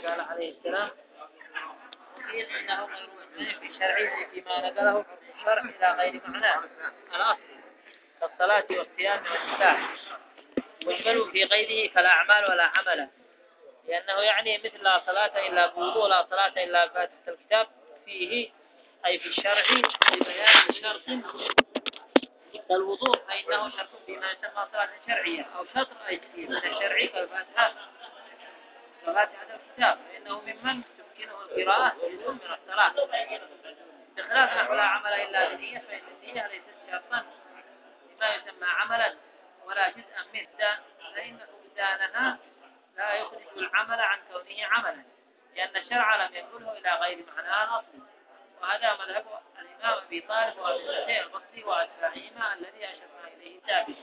قال عليه السلام قيل انه غير في الشرع فيما نقله الشرع الى غير معناه الاصل كالصلاه والصيام والنكاح، واجملوا في غيره فالاعمال ولا عمل، لانه يعني مثل لا صلاه الا بوضوء لا صلاه الا بفاتحه الكتاب فيه اي في الشرع ببيان شرط كالوضوء فانه شرط فيما يسمى صلاه شرعيه او شرط رئيسي من الشرع كالفاتحه صلاة هذا الكتاب فإنه ممن تمكنه القراءة جزء من الصلاة، بخلاف نحو لا عمل إلا بنية فإن النية ليست شرطا لما يسمى عملا ولا جزءا منه، فإن فقدانها لا يخرج العمل عن كونه عملا، لأن الشرع لم ينقله إلى غير معناه أصلا، وهذا مذهب الإمام أبي طالب وأبي الحسين البصري وأتباعهما الذي أشرنا إليه سابقا.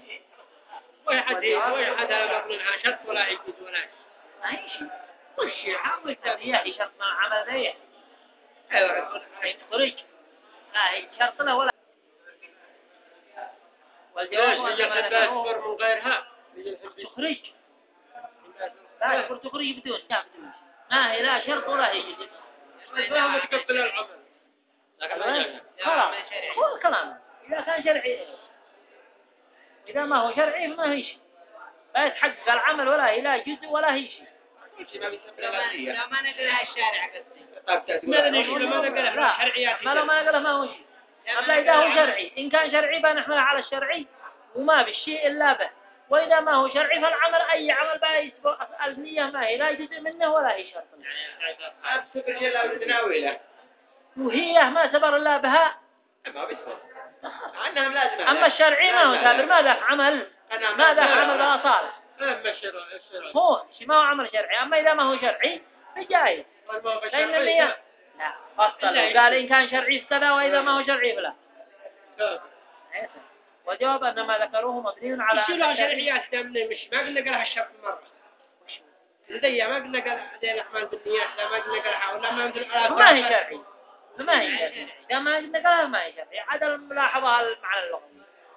ويحد مبني على شرط ولا يجوز ولا أي شيء وش عامل هي شرط ما عمل ذي خرج لا هي شرط له ولا والجواب يجب تكبر من غيرها تخرج لا يقول تخرج بدون ما هي لا شرط ولا هي جزء ما متقبل العمل خلاص هو الكلام إذا كان شرعي إذا ما هو شرعي ما هي شيء لا يتحقق العمل ولا هي لا جزء ولا هي شيء لا ما نقلها الشارع ما نقلها شرعيات ما نقله ما هو شيء أما إذا هو شرعي إن كان شرعي بنحمله على الشرعي وما بالشيء إلا به، وإذا ما هو شرعي فالعمل أي عمل بايس النية ما هي لا جزء منه ولا هي شرط وهي ما سبر الله بها أما الشرعي ما هو سابر ما ذاك عمل ما ذاك عمل لا صالح هو ما هو عمل شرعي. أما إذا ما هو شرعي فجائز لأن النية لا فصل قال إن كان شرعي كذا وإذا ما هو شرعي فلا. وجواب أن ما ذكروه مبني على شو شرعيات تمني مش ما قلنا قالها الشرط مرة لدي ما قلنا قال ذي الأعمال بالنيات لا ما قلنا قالها ولا ما ندل على ما هي شرعي ما هي شرعي إذا ما قلنا قالها ما هي شرعي عدا الملاحظة المعنى اللغوي.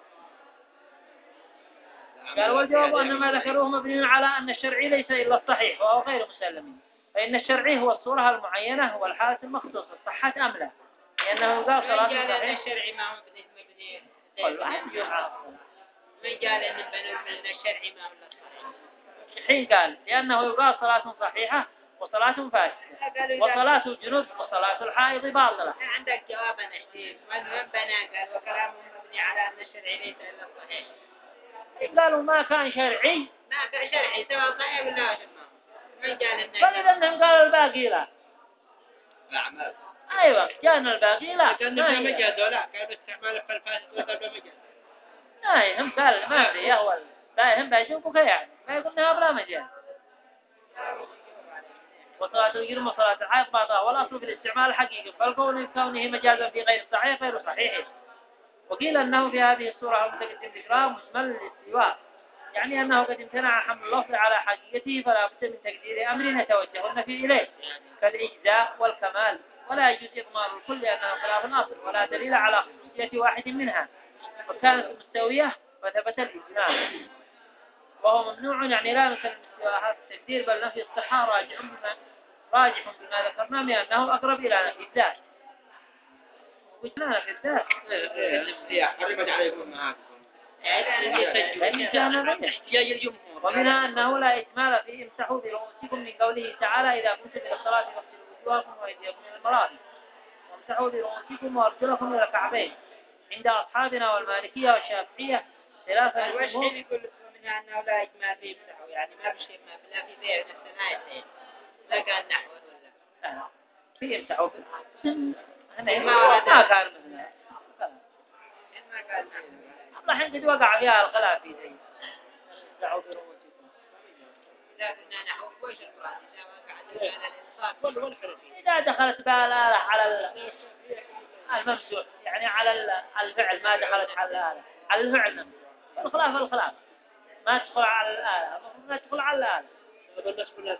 قال والجواب أن ما ذكروه مبني على أن الشرعي ليس إلا الصحيح وهو غير مسلم، فإن الشرعي هو الصورة المعينة والحالة المخصوصة صحت أم لا، لأنه قال صلاة صحيح الشرعي ما هو مبني والله من قال إن من الشرعي ما هو صحيح حين قال لأنه يقال صلاة صحيحة وصلاة فاسدة وصلاة الجنوب وصلاة الحائض باطلة. عندك جوابا نحتيج والمهم بنا قال وكلامه مبني على أن الشرعي ليس إلا الصحيح. قالوا ما كان شرعي ما كان شرعي سواء صحيح ولا شمام من قال إنه فإذا أنهم قالوا الباقي لا أعمال أيوة كان الباقي لا كان مجاز ولا كان استعمال فالفاسد ولا بمجاز لا هم قال ما في أول لا هم بيشوفوا يعني ما يقولنا بلا مجال. وصلاة الجنوب وصلاة الحائض باطلة والأصل في الاستعمال الحقيقي فالقول كونه مجازا في غير صحيح غير صحيح. وقيل أنه في هذه الصورة المتقدم ذكرها مشمل للاستواء يعني أنه قد امتنع حمل اللفظ على حقيقته فلا بد من تقدير أمر نتوجه فيه إليه كالإجزاء والكمال ولا يجوز إضمار الكل لأنه خلاف الأصل ولا دليل على خصوصية واحد منها وكانت مستوية فثبت الإجمال وهو ممنوع يعني لا نسلم استواء هذا التقدير بل نفي الصحة راجح بما ذكرنا من أنه أقرب إلى نفي الذات وجنا في الذات حرمت عليكم معاكم احتجاج الجمهور. ومنها أنه لا إجمال فيه امسحوا برؤوسكم من قوله تعالى إذا كنتم إلى الصلاة فاغسلوا وجوهكم وأيديكم إلى المرافق وامسحوا برؤوسكم وأرجلكم إلى الكعبين عند أصحابنا والمالكية والشافعية خلافا الجمهور. يقول منها أنه لا إجمال فيه امسحوا يعني ما بشيء ما بلا في بيع نفس الآيتين لا قال نحو ولا في امسحوا ما كان مثلها ما قال نحو الله حين قد وقع فيها الخلاف في ذي امسحوا برؤوسكم لا قلنا نحو وش المراد إذا وقع على الإنصاف والحرفي إذا دخلت بها الآلة على الممسوح يعني على الفعل ما دخلت على الآلة على الفعل الخلاف ما تدخل على الآلة ما تدخل على الآلة الناس كلها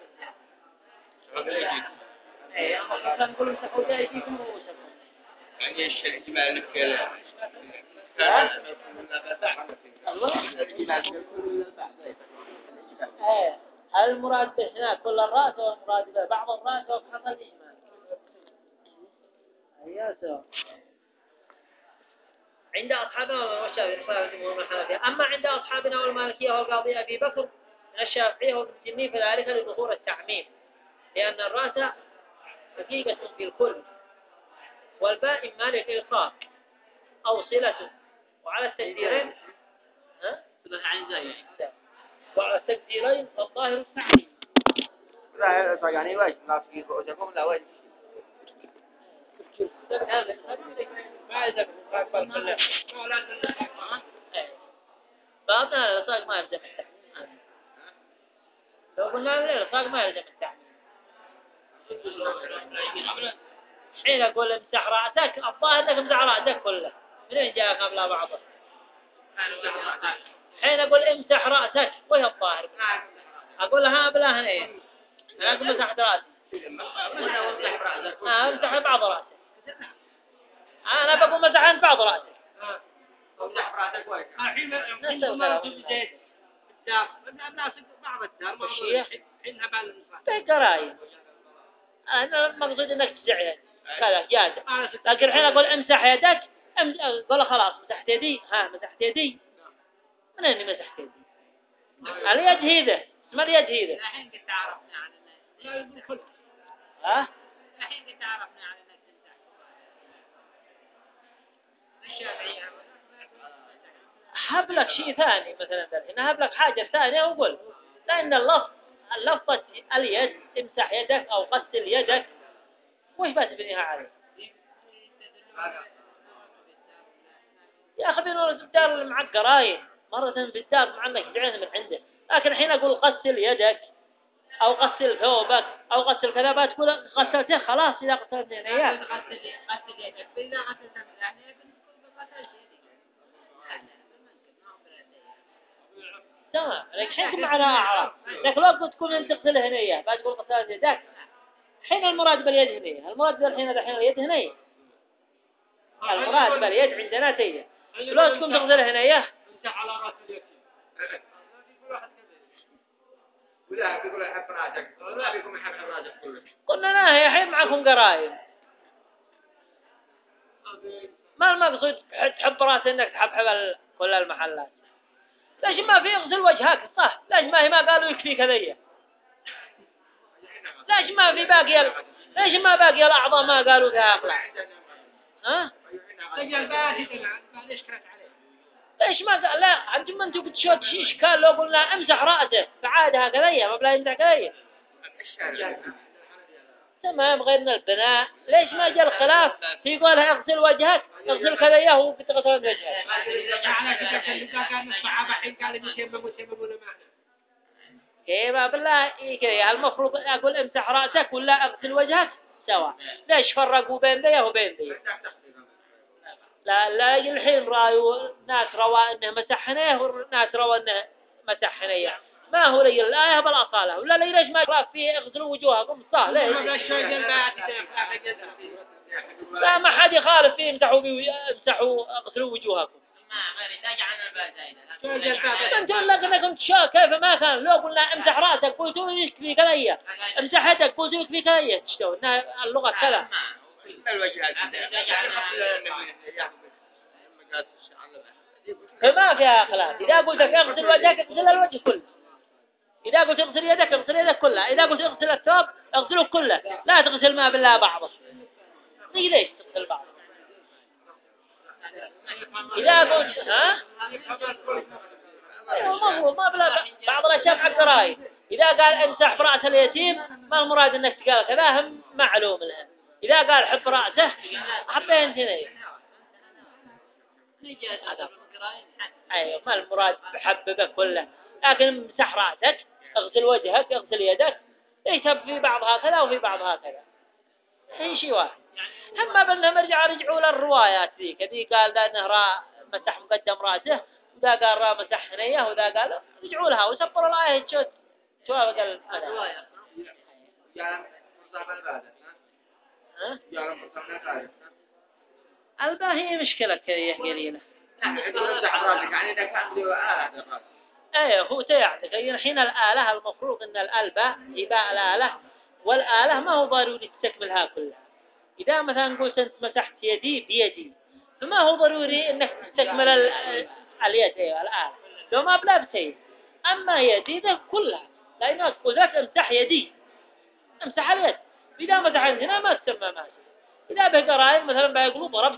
ايه احنا نقول امسحوا بأيديكم ورؤوسكم يعني الشيء اجمال لك المراد هنا كل الرأس والمراد بعض ما توقف حصل إجمال يا سلام عند أصحابنا والشافعي نصاب الجمهور من الحنفية أما عند أصحابنا والمالكية والقاضي أبي بكر من الشافعي وابن تيمية فذلك لظهور التعميم لأن الرأس حقيقة في الكل والباء إما للإلصاق أو صلة وعلى التقديرين وعلى التقديرين فالظاهر التعميم لا يعني واجب ما في قعودكم لا واجب ما إذا قال كله ما لازم بعضنا الإلصاق ما يلزم التعميم لو قلنا الإلصاق ما يلزم التعميم حين أقول امسح رأسك الظاهر أنك امسح رأسك كله منين جاء قبل بعضه حين أقول امسح رأسك وهي الظاهر أقول لها بلا هنا أنا أقول مسحت رأسي امسح بعض رأسك أنا بقول مسحت بعض رأسك الحين ما تبدأ الدار الناس بعض الدار ما الشيخ حينها بالنص بقراي أنا المقصود إنك تسعي كذا جاد لكن الحين أقول امسح يدك قول خلاص مسحت يدي مسحت يدي من أني مسحت يدي اليد هيده اسم اليد هيده الحين قد تعرفنا عن الناس الحين قد تعرفنا عن الناس الشافعية هب لك شيء ثاني مثلا هنا هب لك حاجة ثانية وقل لأن اللفظة اليد امسح يدك أو غسل يدك وش بس بنيها عليه يا أخي بنور في الدار اللي معك قرايب مرة في الدار معك بعين من عنده لكن الحين أقول غسل يدك أو غسل ثوبك أو غسل كذا بتقول غسلته خلاص إذا غسلت عينيك غسل يدك إذا غسلت عينيك غسل تمام لك حين معنا أعراف لك لو قلت تكون أنت تغسل هنية بتقول غسلت يدك حين المراد باليد هنية المراد بالحين الحين اليد هنية المراد باليد عندنا تيجي لو تكون تغسل هنية انت على راس اليتيم ولا بيقول يحب راسك ولا بيقول يحب راسك كله قلنا لا هي حين معكم قرايب ما المقصود تحب راسك انك تحب كل المحلات ليش ما في اغسل وجهك صح ليش ما هي ما قالوا يكفي كذية ليش ما في باقي ليش ما باقي الاعضاء ما قالوا فيها اخلاق رجل باسد معليش كانت عليه ليش ما قال لا انتم انتم بتشوت اشكال لو قلنا امسح راسه فعادها كذية ما بلا يمسح كذية تمام غيرنا البناء ليش ما جاء الخلاف في قولها اغسل وجهك اغسل كذية وبتغسل وجهك على كتاب اللي كان الصحابة حين قال يتيمموا ولا ما كيف بالله كذا المفروض اقول امسح راسك ولا اغسل وجهك سواء ليش فرقوا بين ذي وبين ذي لا الحين رايوا ناس روى انه مسحنيه وناس روى انه مسحنيه ما هو لي الآية بالأصالة ولا لي ليش ما خلاف فيه اغسلوا وجوهكم صح ليش لا ما حد يخالف فيه امسحوا اغسلوا وجوهكم انتم لكنكم تشاء كيف ما كان لو قلنا امسح راسك قلتوا يكفي كذا امسح يدك قلتوا يكفي كذا تشتوا اللغة كذا فما فيها خلاف إذا قلت اغسل وجهك اغسل الوجه كله إذا قلت اغسل يدك اغسل يدك كلها إذا قلت اغسل الثوب اغسله كله لا تغسل ما بالله بعضه ليش تغسل بعضه إذا قلت المفروض ما بلا بعض الأشياء حق رأي إذا قال امسح برأس اليتيم ما المراد انك تقال كذا هم معلوم لها إذا قال حب رأسه حبين ثنين أيوة ما المراد بحببه كله لكن امسح رأسك اغسل وجهك اغسل يدك ليس في بعضها كذا وفي بعضها كذا أي شيء واحد هم بأنهم رجعوا للروايات ذي قال ذا نهر مسح مقدم رأسه وذا قال را مسح هنيه وذا قال رجعوا لها وسبروا الآية شو قال الرواية الباهي مشكلة كذا قليلة ايه هو سيعطيك الحين الآلة المفروض ان الألباء إباء الآلة والآلة ما هو ضروري تستكملها كلها. إذا مثلا قلت أنت مسحت يدي بيدي فما هو ضروري أنك تستكمل اليد الآلة لو ما بلابس يد. أما يدي ذا كلها لأنه تقول لك امسح يدي امسح اليد. إذا مسحت هنا ما تسمى ماسح. إذا بقرائن مثلا بيقولوا ضربت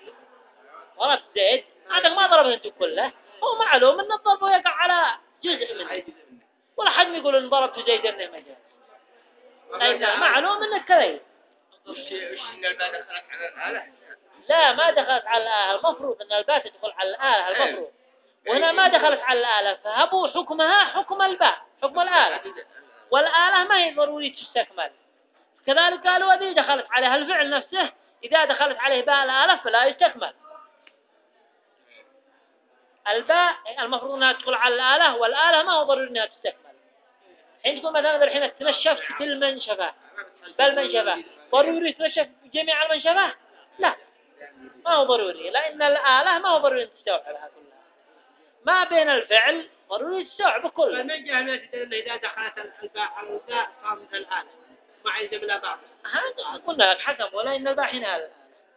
زيد عندك ما ضربت أنت كله. هو معلوم أن الضرب يقع على جزء منه ولا حد يقول أن ضربت زيد أنه مجال. لأن معلوم أنك كذا. وش إن الباء دخلت على الآلة؟ لا ما دخلت على الآلة. المفروض أن الباء تدخل على الآلة المفروض. وهنا ما دخلت على الآلة فهبوا حكمها حكم الباء حكم الآلة. والآلة ما هي ضروري تستكمل. كذلك قالوا هذه دخلت عليها الفعل نفسه إذا دخلت عليه باء الآلة فلا يستكمل. الباء المفروض أنها تدخل على الآلة والآلة ما هو ضروري أنها تستكمل. حين تقول مثلا الحين تنشفت بالمنشفة ضروري تنشف جميع المنشفة؟ لا ما هو ضروري لأن الآلة ما هو ضروري تستوعبها كلها. ما بين الفعل ضروري تستوعب كله. فمن جهة أن إذا دخلت الباء على الباء صار مثل الآلة ما يلزم لا بعض. هذا قلنا لك حكم ولا إن الباء حين هذا.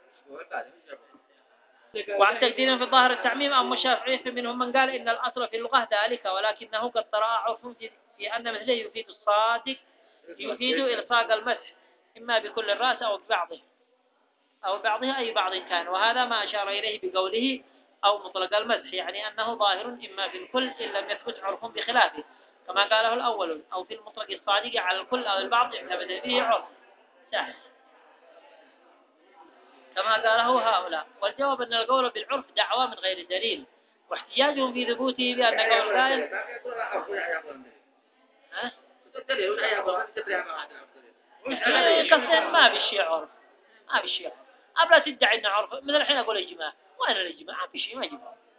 وعن تقدير في الظاهر التعميم أما الشافعي فمنهم من قال إن الأصل في اللغة ذلك ولكنه قد طرأ عرف في أن مثله يفيد الصادق يفيد إلصاق المسح إما بكل الرأس أو بعضها أي بعض كان. وهذا ما أشار إليه بقوله أو مطلق المسح يعني أنه ظاهر إما في الكل إن لم يثبت عرف بخلافه كما قاله الأول أو في المطلق الصادق على الكل أو البعض اعتمد به عرف سهل كما قاله هؤلاء. والجواب أن القول بالعرف دعوى من غير دليل واحتجاجهم في ثبوته بأن قول قائل قصدين ما بالشيء عرف أبلا تدعي أن عرف مثل الحين أقول إجماع وين الإجماع ما في شيء ما يجب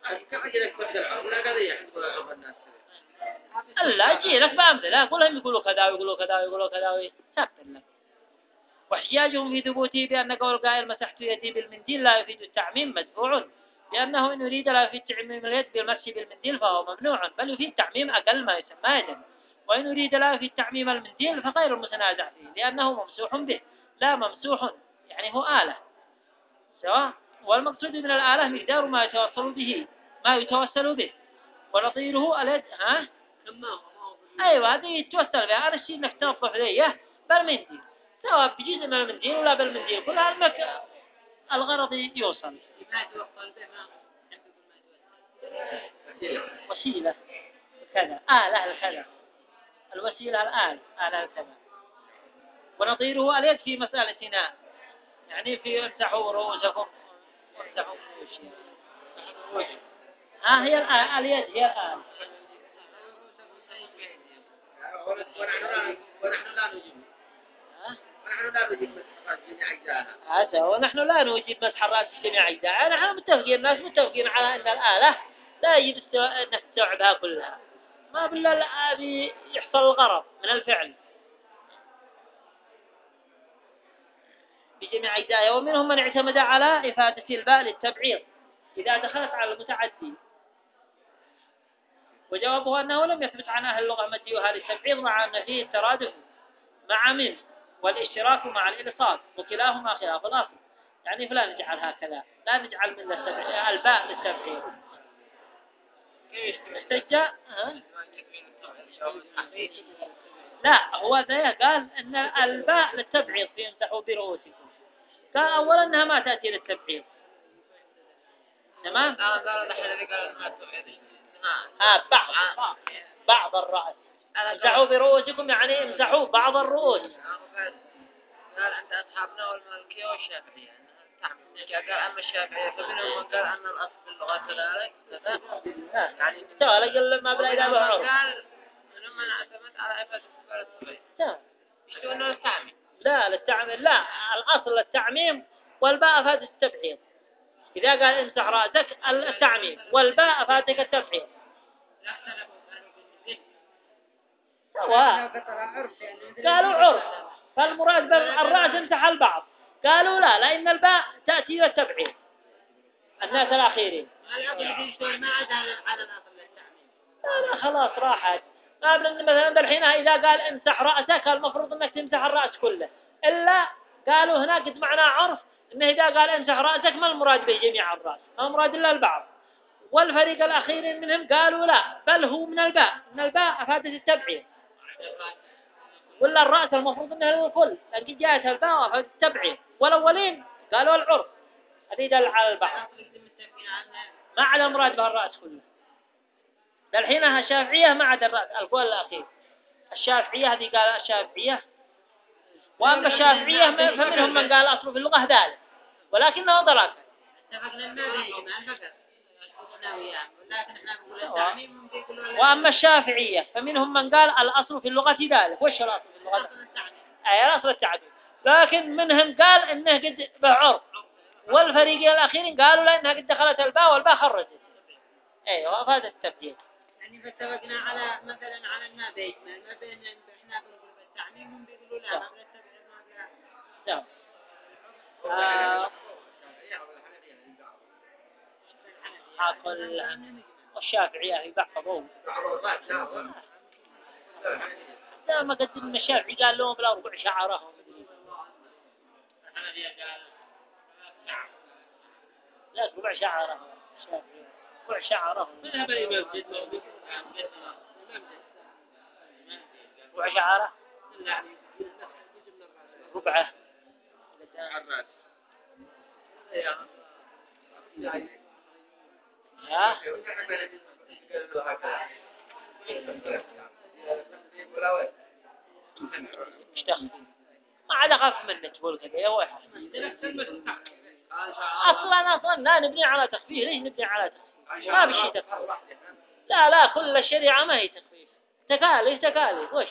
لا أجي لك بأمثلة كلهم يقولوا كذا ويقولوا كذا ويقولوا كذا ثبت لك. واحتجاجهم في ثبوته بأن قول قائل مسحت يدي بالمنديل لا يفيد التعميم مدفوع لأنه إن يريد لا يفيد تعميم اليد بالمسح بالمنديل فهو ممنوع بل يفيد تعميم أقل ما يسمى يدا. وإن يريد لا يفيد تعميم المنديل فغير المتنازع فيه لأنه ممسوح به لا ممسوح يعني هو آلة سواء. والمقصود من الآلة مقدار ما يتوصل به ونظيره اليد أيوة هذه يتوصل بها. أنا الشيء إنك تنظف ليه بالمنديل سواء بجزء من المنديل ولا بالمنديل كلها أنك الغرض يوصل. وسيلة كذا آلة الكذا الوسيلة آلة الكذا. ونظيره اليد في مسألتنا يعني في امسحوا رؤوسكم وامسحوا وجوهكم هي اليد هي الآلة. ونحن لا نوجد مسح الرأس جميع أجزائها. نحن متفقين الناس متفقين على أن الآلة لا يجب أنك تستوعبها كلها ما بالله يحصل الغرض من الفعل بجميع أجزائها. ومنهم من اعتمد على إفادة الباء للتبعيض إذا دخلت على المتعدي وجوابه أنه لم يثبت عن أهل اللغة مجيئها للتبعيض مع أن فيه الترادف مع من والاشتراك مع الإلصاق وكلاهما خلاف الأصل يعني فلا نجعل هكذا لا نجعل من الباء للتبعيض. استجاء لا هو ذا قال أن الباء للتبعيض في امسحوا برؤوسكم قال أولا أنها ما تأتي للتبعيض تمام. بعض الرأس امسحوا برؤوسكم يعني امسحوا بعض الرؤوس. قال عند أصحابنا والمالكية والشافعية قال أما الشافعية فمنهم من قال أن الأصل في اللغة كذلك يعني قال ما بلا إذا بعرف قال منهم من اعتمد على إفادة السبب يشتغل أنه التعميم لا للتعميم لا الأصل التعميم والباء أفاد التبعيض. إذا قال امسح رأسك التعميم والباء أفادك التبعيض سواء قالوا عرف فالمراد بالرأس امسح البعض قالوا لا لأن الباء تأتي للتبعيض الناس الأخيرين. ما عاد على الأصل التعميم لا خلاص راحت قبل مثلا الحين إذا قال امسح رأسك المفروض أنك تمسح الرأس كله، إلا قالوا هناك قد معنى عرف أنه إذا قال امسح رأسك ما المراد به جميع الرأس، ما المراد إلا البعض. والفريق الأخير منهم قالوا لا، بل هو من الباء أفادت التبعية، ولا الرأس المفروض أنه الكل، لكن جاءت الباء أفادت التبعية. والأولين قالوا العرف هذا يدل على البعض، ما عدا المراد به الرأس كله. الحين الشافعية ما عدا الرأس، القول الأخير الشافعية هذه قال الشافعية. وأما الشافعية فمنهم من قال أصله في اللغة ذلك ولكنه ضلال. وأما الشافعية فمنهم من قال الأصل في اللغة ذلك. وش الأصل في اللغة؟ أي الأصل التعدد، لكن منهم قال إنه قد بعرف. والفريقين الأخيرين قالوا لا، إنها قد دخلت الباء والباء خرجت. أيوة هذا التبديل. يعني فاتفقنا على مثلا على ما بيجمل ما بين احنا بنقول بالتعميم هم بيقولوا لا ما بلا لا. أقول الشافعية في بعضهم لا، ما قد إن الشافعي قال لهم بلا ربع شعرهم لا ربع شعرهم الشافعي ربع شعرهم ربع شعره ربعه ها اشتغل ما عاد أخاف منك تقول كذا يا ويحة. أصلا لا نبني على تخفيف. ليش نبني على تخفيف؟ ما بشي تخفيف. لا كل الشريعة ما هي تخفيف، تكاليف وش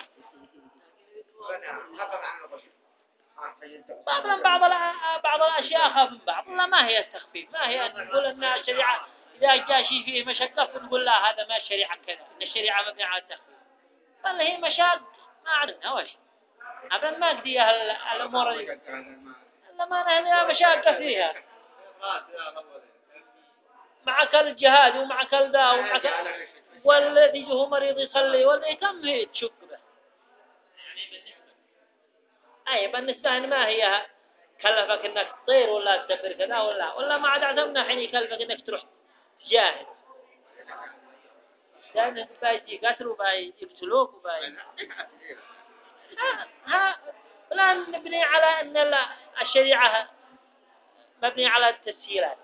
طبعا بعض الأشياء أخاف من بعض. لا ما هي التخفيف، ما هي نقول أن الشريعة إذا جاء شيء فيه مشقة نقول لا هذا ما الشريعة كذا، إن الشريعة مبنية على التخفيف. فاللي هي مشاق ما عرفنا وش أبدا ما قديها الأمور دي إلا ما نهنيها مشاقة فيها مع كل الجهاد ومع كل ذا ومع كل والذي هو مريض يصلي والذي كم هي تشك به. أي بالنسبة ما هي كلفك إنك تطير ولا تسافر كذا ولا ما عاد عزمنا حين يكلفك إنك تروح تجاهد لأن بايجي قتل وبايجي بسلوك وبايجي لا نبني على أن الشريعة مبني على التسهيلات.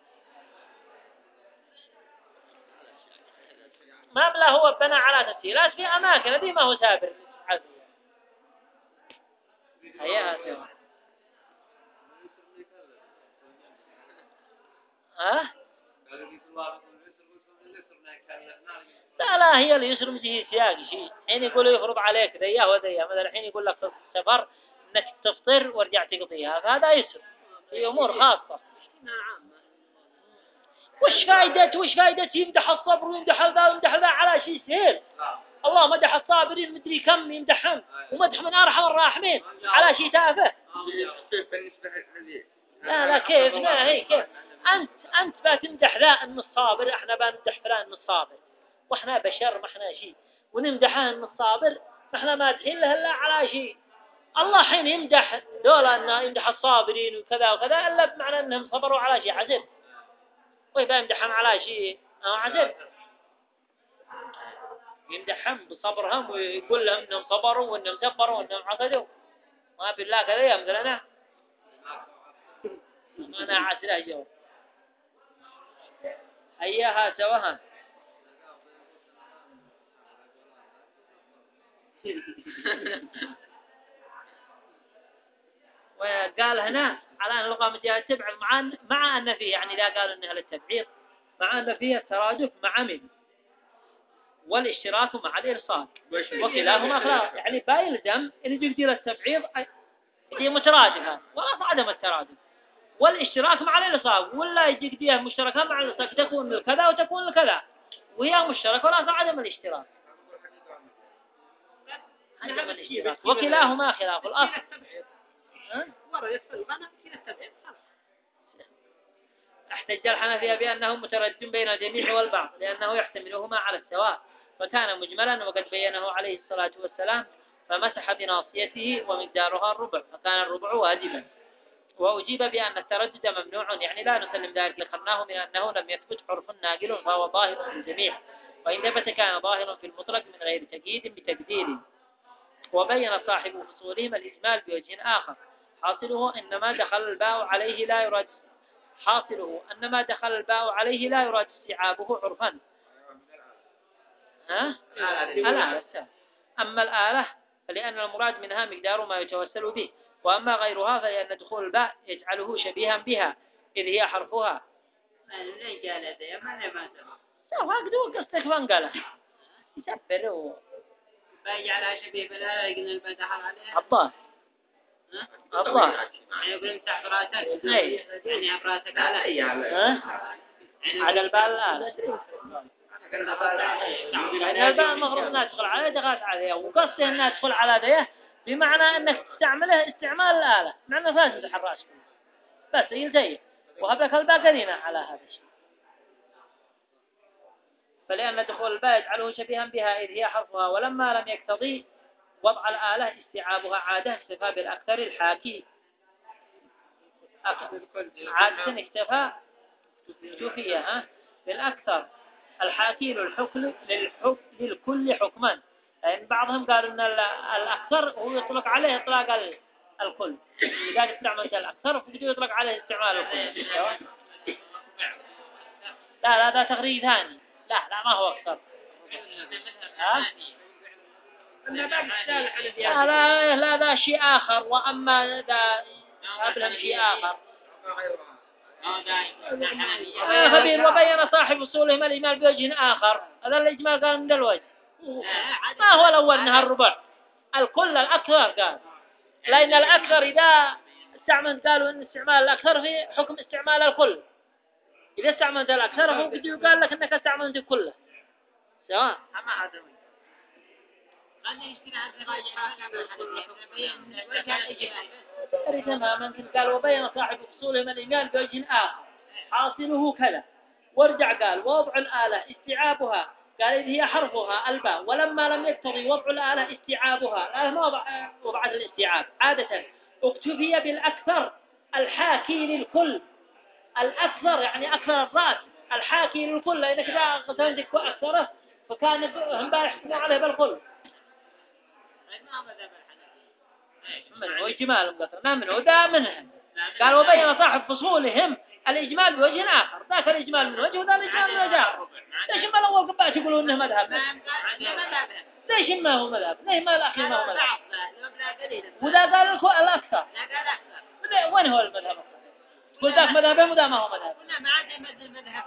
ما بلا هو بنى على تسهيلات في أماكن هذه ما هو سابر هيا ها لا هي اليسر مجيه سياقي شيء حين يقول يفرض عليك ذيه وذيه مثلا الحين يقول لك في السفر انك تفطر وارجع تقضيها فهذا يسر هي امور خاصه. وش فائده يمدح الصبر ويمدح ذا ويمدح ذا على شيء سهل؟ الله مدح الصابرين مدري كم يمدحهم ومدح من ارحم الراحمين على شيء تافه. لا كيف لا هي كيف انت بتمدح ذا ان الصابر احنا بنمدح فلان ان الصابر واحنا بشر ما احنا شيء ونمدحه ان الصابر احنا مادحين له الا على شيء. الله حين يمدح دولا انه يمدح الصابرين وكذا وكذا الا بمعنى انهم صبروا على شيء عزب ويبقى يمدحهم على شيء عزب يمدحهم بصبرهم ويقول لهم انهم صبروا وانهم سبروا وانهم عقدوا ما بالله كذا يا مثلنا انا عسله جو هياها سواها وقال هنا على أن اللغة مجال التبع مع أن فيه يعني إذا قال أنها للتبعيض مع أن فيه الترادف مع من والاشتراك مع الإرصاد وكلاهما خلاص يعني بايلزم إن يجدير التبعيض هي مترادفة ولا عدم الترادف والاشتراك مع الإرصاد ولا يجديها مشتركة مع الإرصاد تكون الكذا وتكون الكذا وهي مشتركة ولا عدم الاشتراك وكلاهما خلاف الأصل. احتج الحنفية بأنه متردد بين الجميع والبعض لأنه يحتملهما على السواء فكان مجملا وقد بينه عليه الصلاة والسلام فمسح بناصيته ومقدارها الربع فكان الربع واجبا. وأجيب بأن التردد ممنوع يعني لا نسلم ذلك لخلناه من أنه لم يثبت حرف ناقل فهو ظاهر في الجميع وإن ثبت كان ظاهرا في المطلق من غير تقييد بتبديل. وبين صاحب فصولهم الإجمال بوجه آخر حاصله إنما دخل الباء عليه لا يراد استيعابه عرفا. الآلة. أما الآلة فلأن المراد منها مقدار ما يتوسل به وأما غيرها فلأن دخول الباء يجعله شبيها بها إذ هي حرفها. ليه قال هذا يا ما هكذا قصدك من قاله يسبر بيجعلها شبيه بالآلة يقول البدح عليها الظاهر يعني يقول امسح براسك يعني براسك على على الباء الآلة يعني الباء المفروض أنها تدخل عليه دخلت عليه وقصده أنها تدخل على ذيه بمعنى أنك تستعمله استعمال الآلة معنى فاسد الحراش بس يلتهي وهبلك الباء قرينة على هذا الشيء. فلأن دخول الباء يجعله شبيها بها إذ هي حرفها ولما لم يقتضي وضع الآلة استيعابها عادة اكتفى بالأكثر الحاكي عادة اكتفى اكتفية بالأكثر الحاكي للكل حكما يعني بعضهم قالوا أن الأكثر هو يطلق عليه إطلاق الكل إذا استعملت الأكثر فقدوا يطلق عليه استعمال الكل. لا ده تغريد ثاني لا ما هو أكثر لا ذا شيء آخر وأما ذا قبلهم شيء آخر خبير. وبين صاحب أصولهم الإجمال بوجه آخر هذا الإجمال قال من الوجه ما هو الأول أنها الربع الكل الأكثر قال لأن الأكثر إذا استعملت قالوا أن استعمال الأكثر في حكم استعمال الكل إذا استعملت الأكثر هو بدي يقال لك أنك استعملت كله سواء تماما قال. وبين صاحب أصولهم الإيمان بوجه آخر حاصله كذا وارجع قال وضع الآلة استيعابها قال إذ هي حرفها الباء ولما لم يقتضي وضع الآلة استيعابها الآلة ما وضعت الاستيعاب عادة اكتفي بالأكثر الحاكي للكل الأكثر يعني أكثر الرأس الحاكي للكل لأنك إذا قتلتك أكثره فكان هم يحكموا عليه بالكل منه إجمال مقصر منه دا منهم قال. وبين صاحب فصولهم الإجمال بوجه آخر ذاك الإجمال من وجه وذا الإجمال من وجه آخر. ليش ما الأول قبعت يقولون إنه مذهب ليش ما هو مذهب ليش ما الأخير ما هو مذهب وذا قال لكم الأكثر وين هو المذهب تقول ذاك مذهبهم وذا ما هو مذهب ما عاد مذهب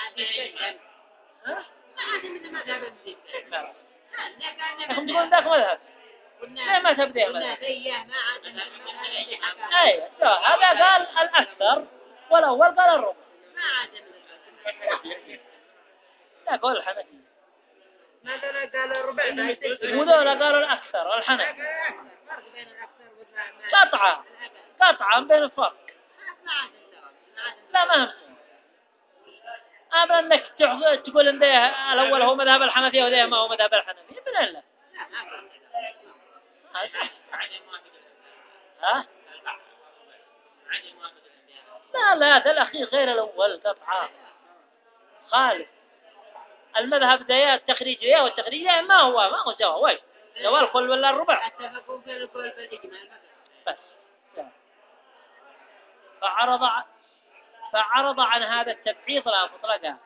هم تقول ذاك مذهب ليه ما تبدأ مذهب أي هذا قال الأكثر والأول قال الربع لا قول الحنفي قال الربع وذولا قالوا الأكثر الحنفي قطعة بين الفرق لا ما هم أبدا أنك تقول إن الأول هو مذهب الحنفي وذا ما هو مذهب الحنفي من الله ها لا ده الأخير غير الأول قطعة خالف المذهب ده التخريجية والتخريجية ما هو سوا وين سواء الكل ولا الربع بس فعرض عن هذا التبعيض لا مطلقا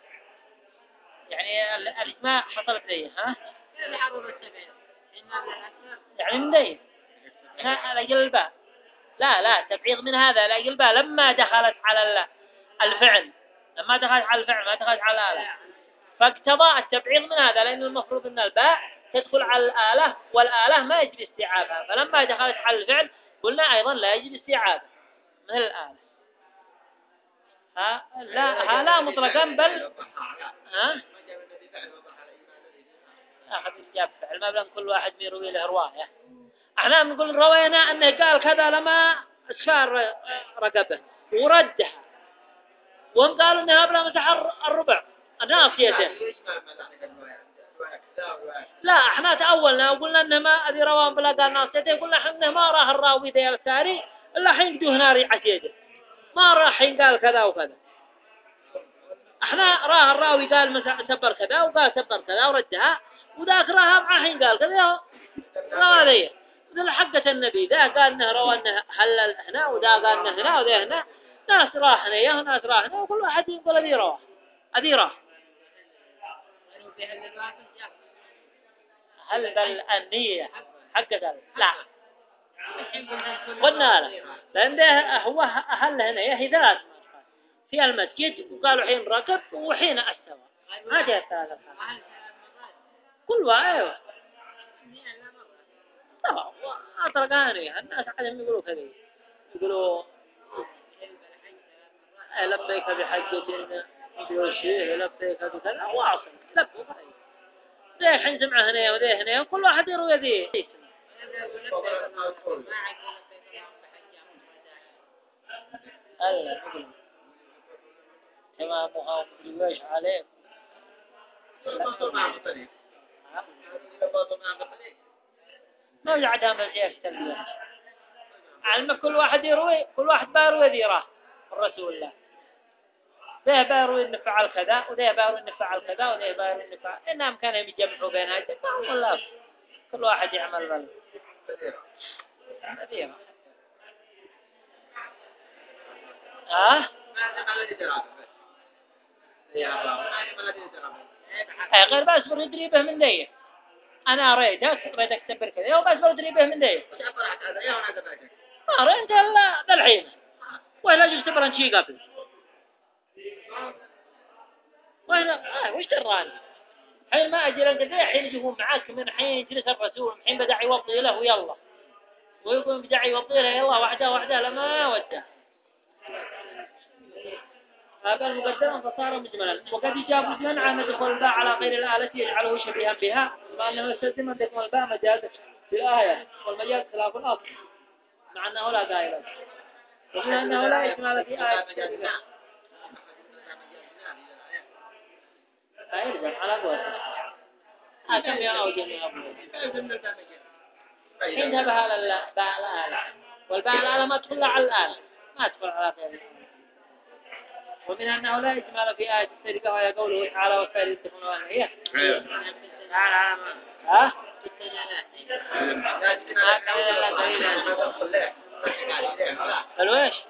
يعني الإجماع حصلت ليه يعني من ذي لأجل الباء لا تبعيض من هذا لأجل الباء لما دخلت على الفعل ما دخلت على الآلة فاقتضى التبعيض من هذا لأن المفروض أن الباء تدخل على الآلة والآلة ما يجب استيعابها فلما دخلت على الفعل قلنا أيضا لا يجب استيعاب من الآلة لا مطلقا بل أحد الجاب فعل ما بلان كل واحد يروي له رواية احنا نقول روينا أنه قال كذا لما أسفار رقبه وردها وهم قالوا أنه أبلا مسح الربع ناصيته لا احنا تأولنا وقلنا انه ما ادري روان بلا قال ناس قلنا احنا ما راه الراوي ذا الساري الا حين قدوه ناري عسيده ما راح حين قال كذا وكذا. احنا راه الراوي قال مثلا سبر كذا وقال سبر كذا وردها وذاك راه مع حين قال كذا رواه مثل حقة النبي ذا قال انه روى انه حلل هنا وذا قال انه هنا وذا هنا ناس راح هنا وناس راح هنا وكل واحد يقول ذي رواه ذي راه هل بل النية حقة لا قلنا له لأن ده هو أهل هنا هي ثلاث في المسجد وقالوا حين ركب وحين استوى ما جاء ثلاثة كل واحد طبعا أطرقاني الناس عادهم يقولوا كذا يقولوا لبيك بحجتنا يقولوا شيء لبيك بكذا واصل لبوا ذي حين سمعه هنا وذي هنا كل واحد يروي ذي الله يقول إمامها ويش عليه ما يعد هذا شيء التلبية علم كل واحد يروي كل واحد باروي ذيره الرسول الله ذا باروي إن فعل كذا وذا باروي إن فعل كذا وذا باروي إن فعل إنهم كانوا يجمعوا بين هذه والله كل واحد يعمل بل ذيره غير بس بردري به من ذي أنا ريدك تبر كذا وبس بردري به من ذي ما رأيت إلا بالحين ولا جبت برانشي قبل وأنا وش تراني حين ما أجل أنت ذي حين يجون معك من حين يجلس الرسول من حين بدأ يوطي له يلا ويقول بدأ يوطي له يلا وحده لما وده هذا المقدمة فصار مجملا وقد يجاب مجملا عن دخول الباء على غير الآلة يجعله شبيها بها وأنه يستلزم أن يكون الباء مجاز في الآية والمجاز خلاف الأصل مع أنه لا دائرة ومن أنه لا إجمال في آية فيلزم على قوة أكم يا أوجه من أبوه حين تبها الباء الآلة والباء الآلة ما تدخل على الآلة ما تدخل على غير الآلة ومن أنه لا إجمال في آية السرقة وهي قوله تعالى والسائل يتفون والنهي ها؟ الويش